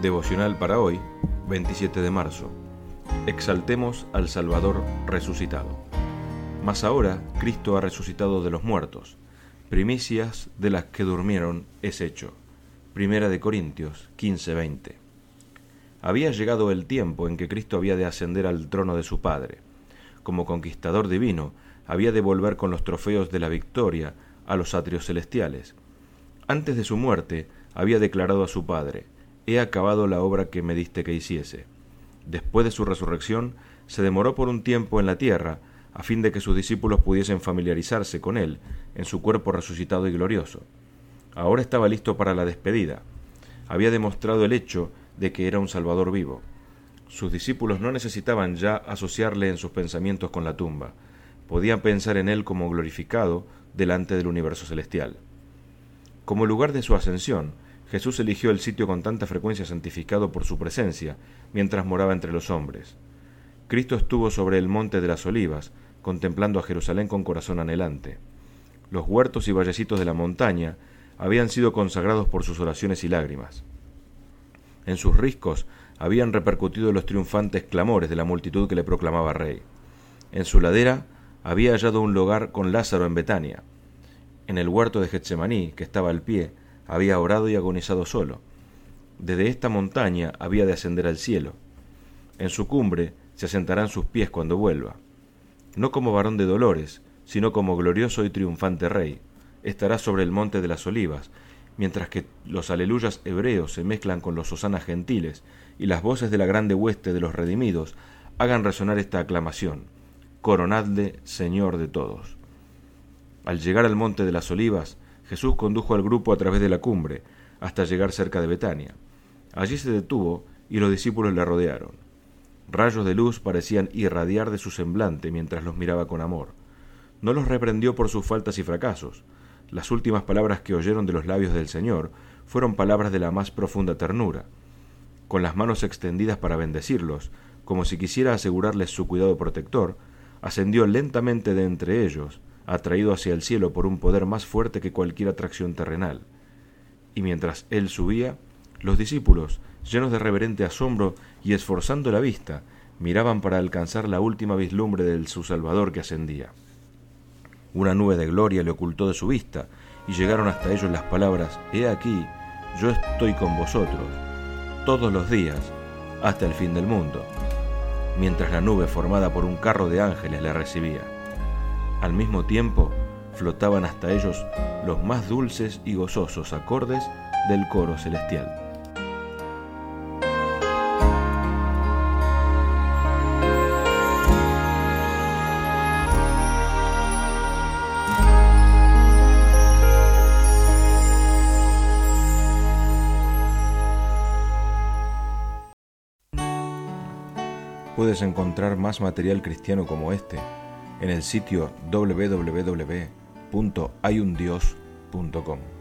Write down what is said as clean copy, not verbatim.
Devocional para hoy, 27 de marzo. Exaltemos al Salvador resucitado. Mas ahora Cristo ha resucitado de los muertos. Primicias de las que durmieron es hecho. Primera de Corintios 15:20. Había llegado el tiempo en que Cristo había de ascender al trono de su Padre. Como conquistador divino, había de volver con los trofeos de la victoria a los atrios celestiales. Antes de su muerte, había declarado a su Padre: «He acabado la obra que me diste que hiciese». Después de su resurrección, se demoró por un tiempo en la tierra, a fin de que sus discípulos pudiesen familiarizarse con él en su cuerpo resucitado y glorioso. Ahora estaba listo para la despedida. Había demostrado el hecho de que era un Salvador vivo. Sus discípulos no necesitaban ya asociarle en sus pensamientos con la tumba. Podían pensar en él como glorificado delante del universo celestial. Como lugar de su ascensión, Jesús eligió el sitio con tanta frecuencia santificado por su presencia, mientras moraba entre los hombres. Cristo estuvo sobre el monte de las Olivas, contemplando a Jerusalén con corazón anhelante. Los huertos y vallecitos de la montaña habían sido consagrados por sus oraciones y lágrimas. En sus riscos habían repercutido los triunfantes clamores de la multitud que le proclamaba rey. En su ladera había hallado un lugar con Lázaro en Betania. En el huerto de Getsemaní, que estaba al pie, había orado y agonizado solo. Desde esta montaña había de ascender al cielo. En su cumbre se asentarán sus pies cuando vuelva. No como varón de dolores, sino como glorioso y triunfante rey. Estará sobre el monte de las Olivas, mientras que los aleluyas hebreos se mezclan con los hosanas gentiles y las voces de la grande hueste de los redimidos hagan resonar esta aclamación: «Coronadle, Señor de todos». Al llegar al monte de las Olivas, Jesús condujo al grupo a través de la cumbre, hasta llegar cerca de Betania. Allí se detuvo y los discípulos le rodearon. Rayos de luz parecían irradiar de su semblante mientras los miraba con amor. No los reprendió por sus faltas y fracasos. Las últimas palabras que oyeron de los labios del Señor fueron palabras de la más profunda ternura. Con las manos extendidas para bendecirlos, como si quisiera asegurarles su cuidado protector, ascendió lentamente de entre ellos, atraído hacia el cielo por un poder más fuerte que cualquier atracción terrenal. Y mientras él subía, los discípulos, llenos de reverente asombro y esforzando la vista, miraban para alcanzar la última vislumbre de su Salvador que ascendía. Una nube de gloria le ocultó de su vista, y llegaron hasta ellos las palabras: «He aquí, yo estoy con vosotros todos los días, hasta el fin del mundo», mientras la nube formada por un carro de ángeles le recibía. Al mismo tiempo, flotaban hasta ellos los más dulces y gozosos acordes del coro celestial. Puedes encontrar más material cristiano como este en el sitio www.hayundios.com.